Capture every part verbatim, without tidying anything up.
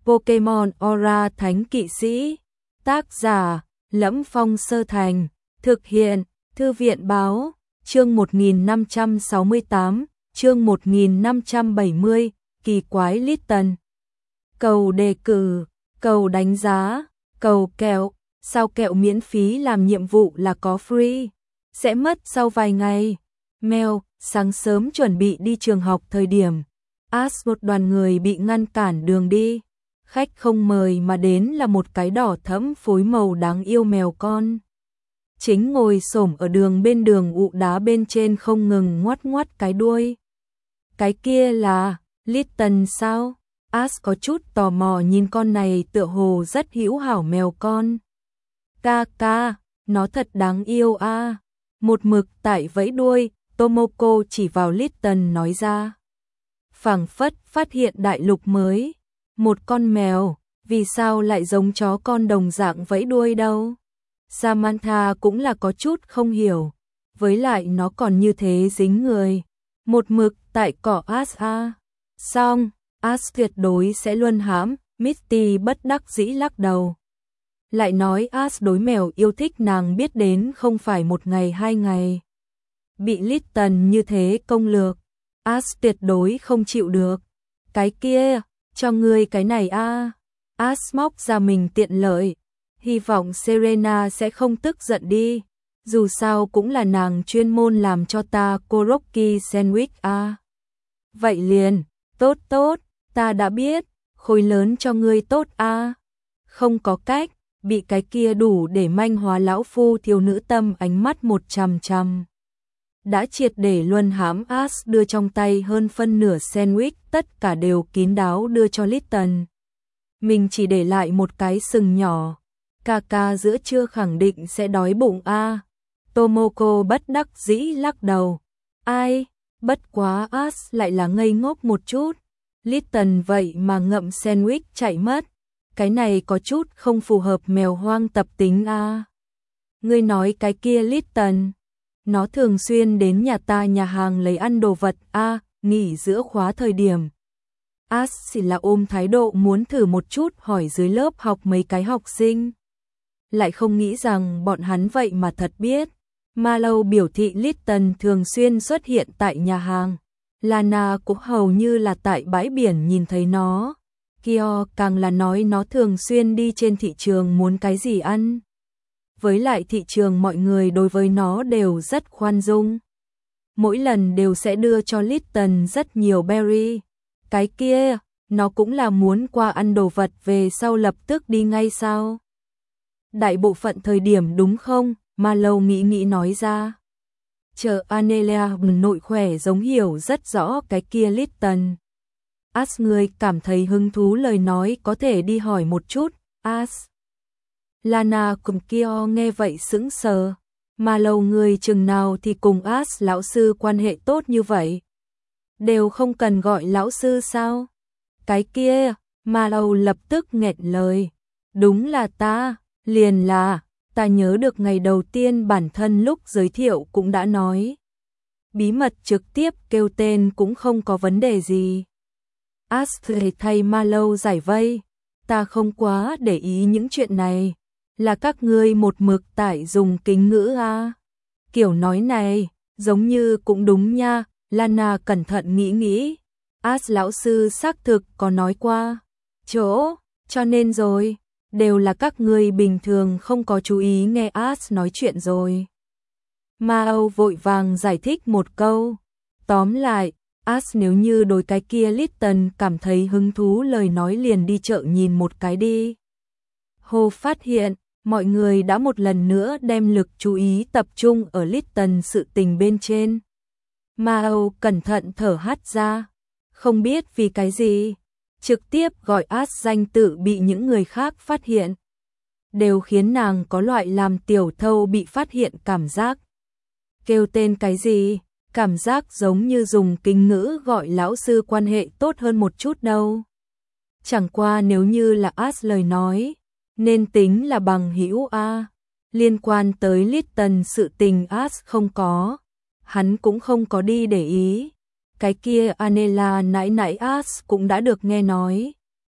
Pokemon Aura Thánh Kỵ Sĩ. Tác giả: Lẫm Phong Sơ Thành. Thực hiện: Thư viện báo. Chương một nghìn năm trăm sáu mươi tám, chương một nghìn năm trăm bảy mươi, kỳ quái Litten. Cầu đề cử, cầu đánh giá, cầu kẹo. Sao kẹo miễn phí làm nhiệm vụ là có free? Sẽ mất sau vài ngày. Mail, sáng sớm chuẩn bị đi trường học thời điểm Ash một đoàn người bị ngăn cản đường đi. Khách không mời mà đến là một cái đỏ thẫm phối màu đáng yêu mèo con. Chính ngồi xổm ở đường bên đường ụ đá bên trên không ngừng ngoắt ngoắt cái đuôi. Cái kia là Litten sao? Ash có chút tò mò nhìn con này tựa hồ rất hữu hảo mèo con. Ca ca, nó thật đáng yêu a. À. Một mực tại vẫy đuôi, Tomoko chỉ vào Litten nói ra. Phảng phất phát hiện đại lục mới. Một con mèo, vì sao lại giống chó con đồng dạng vẫy đuôi đâu? Samantha cũng là có chút không hiểu. Với lại nó còn như thế dính người. Một mực tại cỏ Ash a. Xong, Ash tuyệt đối sẽ luân hãm, Misty bất đắc dĩ lắc đầu. Lại nói Ash đối mèo yêu thích nàng biết đến không phải một ngày hai ngày. Bị Litten như thế công lược, Ash tuyệt đối không chịu được. Cái kia, cho ngươi cái này a. À. Ash móc ra mình tiện lợi, hy vọng Serena sẽ không tức giận đi. Dù sao cũng là nàng chuyên môn làm cho ta koroki sandwich a. À. Vậy liền, tốt tốt, ta đã biết, khối lớn cho ngươi tốt a. À. Không có cách, bị cái kia đủ để manh hóa lão phu thiếu nữ tâm ánh mắt một chằm chằm. Đã triệt để luân hãm Ash đưa trong tay hơn phân nửa sandwich tất cả đều kín đáo đưa cho Litten. Mình chỉ để lại một cái sừng nhỏ. Ca ca giữa trưa khẳng định sẽ đói bụng a. À. Tomoko bất đắc dĩ lắc đầu. Ai, bất quá Ash lại là ngây ngốc một chút. Litten vậy mà ngậm sandwich chạy mất. Cái này có chút không phù hợp mèo hoang tập tính a. À. Ngươi nói cái kia Litten, nó thường xuyên đến nhà ta nhà hàng lấy ăn đồ vật a. À, nghỉ giữa khóa thời điểm. Ash chỉ là ôm thái độ muốn thử một chút hỏi dưới lớp học mấy cái học sinh. Lại không nghĩ rằng bọn hắn vậy mà thật biết. Marlowe biểu thị Litten thường xuyên xuất hiện tại nhà hàng. Lana cũng hầu như là tại bãi biển nhìn thấy nó. Kyo càng là nói nó thường xuyên đi trên thị trường muốn cái gì ăn. Với lại thị trường mọi người đối với nó đều rất khoan dung. Mỗi lần đều sẽ đưa cho Litten rất nhiều berry. Cái kia, nó cũng là muốn qua ăn đồ vật về sau lập tức đi ngay sao? Đại bộ phận thời điểm đúng không? Marlowe nghĩ nghĩ nói ra. Chờ Anelia nội khỏe giống hiểu rất rõ cái kia Litten. Ash người cảm thấy hứng thú lời nói có thể đi hỏi một chút. Ash. Lana cùng Kyo nghe vậy sững sờ. Marlowe người chừng nào thì cùng Ash lão sư quan hệ tốt như vậy. Đều không cần gọi lão sư sao? Cái kia, Marlowe lập tức nghẹn lời. Đúng là ta, liền là, ta nhớ được ngày đầu tiên bản thân lúc giới thiệu cũng đã nói. Bí mật trực tiếp kêu tên cũng không có vấn đề gì. Ash thay Marlowe giải vây. Ta không quá để ý những chuyện này. Là các ngươi một mực tại dùng kính ngữ à. Kiểu nói này, giống như cũng đúng nha. Lana cẩn thận nghĩ nghĩ. Ash lão sư xác thực có nói qua. Chỗ, cho nên rồi. Đều là các ngươi bình thường không có chú ý nghe Ash nói chuyện rồi. Mao vội vàng giải thích một câu. Tóm lại, Ash nếu như đối cái kia Litten cảm thấy hứng thú lời nói liền đi chợ nhìn một cái đi. Hồ phát hiện, mọi người đã một lần nữa đem lực chú ý tập trung ở Litten sự tình bên trên. Mao cẩn thận thở hắt ra. Không biết vì cái gì. Trực tiếp gọi Ash danh tự bị những người khác phát hiện. Đều khiến nàng có loại làm tiểu thâu bị phát hiện cảm giác. Kêu tên cái gì? Cảm giác giống như dùng kính ngữ gọi lão sư quan hệ tốt hơn một chút đâu. Chẳng qua nếu như là Ash lời nói, nên tính là bằng hữu a. Liên quan tới Litten sự tình Ash không có, hắn cũng không có đi để ý. Cái kia Anela nãy nãy Ash cũng đã được nghe nói,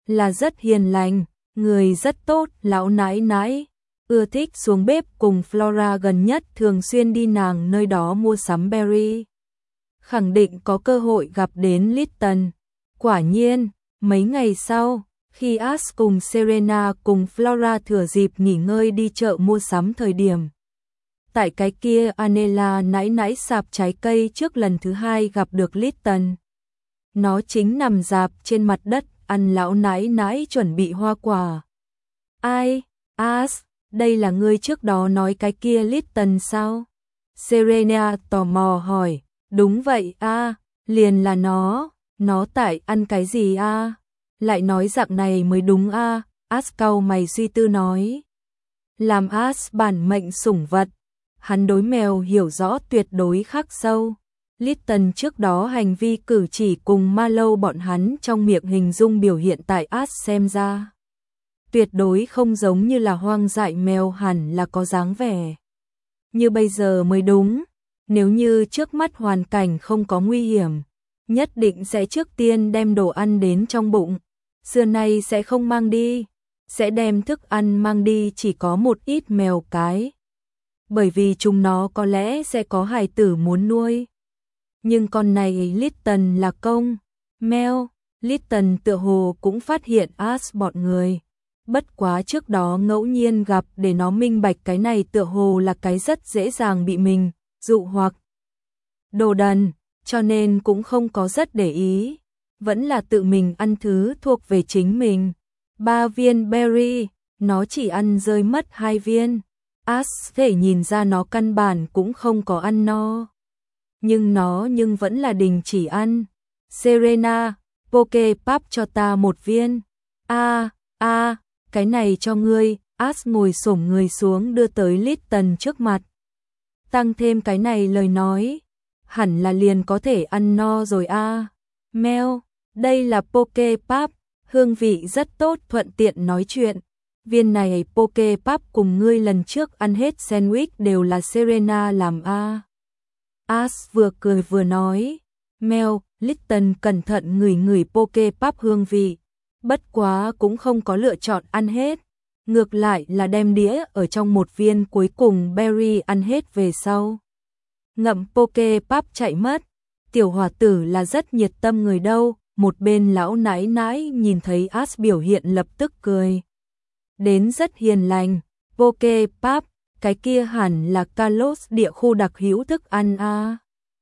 là rất hiền lành, người rất tốt, lão nãi nãi ưa thích xuống bếp cùng Flora gần nhất thường xuyên đi nàng nơi đó mua sắm berry. Khẳng định có cơ hội gặp đến Lipton. Quả nhiên, mấy ngày sau, khi Ash cùng Serena cùng Flora thừa dịp nghỉ ngơi đi chợ mua sắm thời điểm. Tại cái kia Anela nãi nãi sạp trái cây trước lần thứ hai gặp được Lipton. Nó chính nằm rạp trên mặt đất, ăn lão nãi nãi chuẩn bị hoa quả. Ai? Ash, đây là ngươi trước đó nói cái kia Lipton sao? Serena tò mò hỏi. Đúng vậy a, à, liền là nó, nó tại ăn cái gì a? À? Lại nói dạng này mới đúng a, à? Ash cau mày suy tư nói. Làm Ash bản mệnh sủng vật, hắn đối mèo hiểu rõ tuyệt đối khắc sâu. Lipton trước đó hành vi cử chỉ cùng Marlowe bọn hắn trong miệng hình dung biểu hiện tại Ash xem ra. Tuyệt đối không giống như là hoang dại mèo, hẳn là có dáng vẻ như bây giờ mới đúng. Nếu như trước mắt hoàn cảnh không có nguy hiểm, nhất định sẽ trước tiên đem đồ ăn đến trong bụng. Xưa nay sẽ không mang đi, sẽ đem thức ăn mang đi chỉ có một ít mèo cái. Bởi vì chúng nó có lẽ sẽ có hài tử muốn nuôi. Nhưng con này Lipton là công, mèo. Lipton tựa hồ cũng phát hiện Ash bọn người. Bất quá trước đó ngẫu nhiên gặp để nó minh bạch cái này tựa hồ là cái rất dễ dàng bị mình dụ hoặc đồ đần, cho nên cũng không có rất để ý, vẫn là tự mình ăn thứ thuộc về chính mình. Ba viên berry, nó chỉ ăn rơi mất hai viên. Ash thể nhìn ra nó căn bản cũng không có ăn no. Nhưng nó nhưng vẫn là đình chỉ ăn. Serena, Poke Pop cho ta một viên. A, a, cái này cho ngươi. Ash ngồi xổm người xuống đưa tới Lipton trước mặt. Tăng thêm cái này lời nói, hẳn là liền có thể ăn no rồi a. À. Mèo, đây là Poke Pop, hương vị rất tốt, thuận tiện nói chuyện. Viên này Poke Pop cùng ngươi lần trước ăn hết sandwich đều là Serena làm a. À. Ash vừa cười vừa nói. Mèo, Lipton cẩn thận ngửi ngửi Poke Pop hương vị, bất quá cũng không có lựa chọn ăn hết. Ngược lại là đem đĩa ở trong một viên cuối cùng berry ăn hết về sau. Ngậm Poke Pop chạy mất. Tiểu hòa tử là rất nhiệt tâm người đâu. Một bên lão nãi nãi nhìn thấy Ash biểu hiện lập tức cười. Đến rất hiền lành. Poke Pop, cái kia hẳn là Kalos địa khu đặc hữu thức ăn a. À.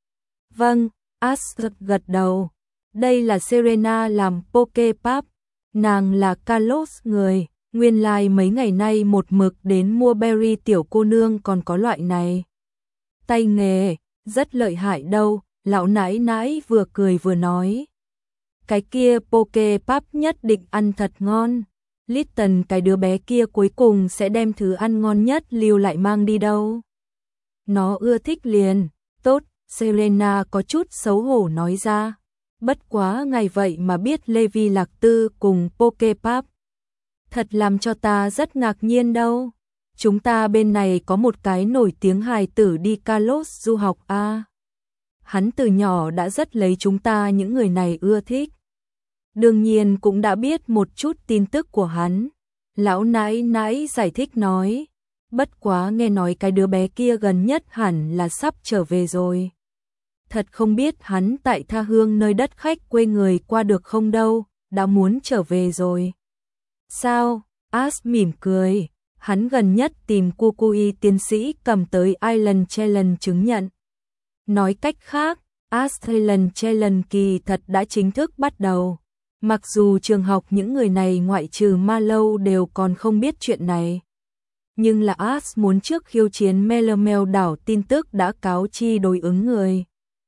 Vâng, Ash gật đầu. Đây là Serena làm Poke Pop. Nàng là Kalos người. Nguyên lai like mấy ngày nay một mực đến mua berry, tiểu cô nương còn có loại này. Tay nghề, rất lợi hại đâu, lão nãi nãi vừa cười vừa nói. Cái kia Poke Pop nhất định ăn thật ngon. Lipton cái đứa bé kia cuối cùng sẽ đem thứ ăn ngon nhất lưu lại mang đi đâu. Nó ưa thích liền, tốt, Serena có chút xấu hổ nói ra. Bất quá ngày vậy mà biết Levi Lạc Tư cùng Poke Pop. Thật làm cho ta rất ngạc nhiên đâu. Chúng ta bên này có một cái nổi tiếng hài tử đi Kalos du học a. À. Hắn từ nhỏ đã rất lấy chúng ta những người này ưa thích. Đương nhiên cũng đã biết một chút tin tức của hắn. Lão nãi nãi giải thích nói. Bất quá nghe nói cái đứa bé kia gần nhất hẳn là sắp trở về rồi. Thật không biết hắn tại tha hương nơi đất khách quê người qua được không đâu, đã muốn trở về rồi. Sao? Ash mỉm cười. Hắn gần nhất tìm Kukui tiến sĩ cầm tới Island Challenge chứng nhận. Nói cách khác, Island Challenge kỳ thật đã chính thức bắt đầu. Mặc dù trường học những người này ngoại trừ Marlowe đều còn không biết chuyện này. Nhưng là Ash muốn trước khiêu chiến Melamel đảo tin tức đã cáo chi đối ứng người.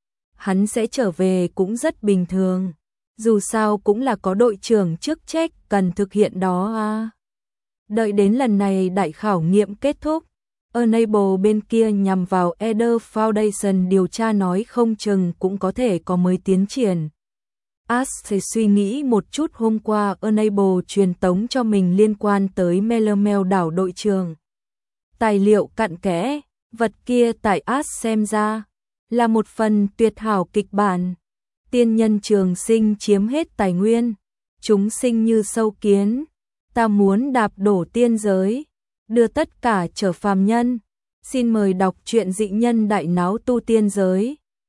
Hắn sẽ trở về cũng rất bình thường. Dù sao cũng là có đội trưởng chức trách cần thực hiện đó à. Đợi đến lần này đại khảo nghiệm kết thúc, Enable bên kia nhằm vào Eder Foundation điều tra nói không chừng cũng có thể có mới tiến triển. Ash thì suy nghĩ một chút hôm qua Enable truyền tống cho mình liên quan tới Melamel đảo đội trưởng. Tài liệu cặn kẽ, vật kia tại Ash xem ra là một phần tuyệt hảo kịch bản. Tiên nhân trường sinh chiếm hết tài nguyên, chúng sinh như sâu kiến, ta muốn đạp đổ tiên giới, đưa tất cả trở phàm nhân. Xin mời đọc truyện Dị Nhân Đại Náo Tu Tiên Giới.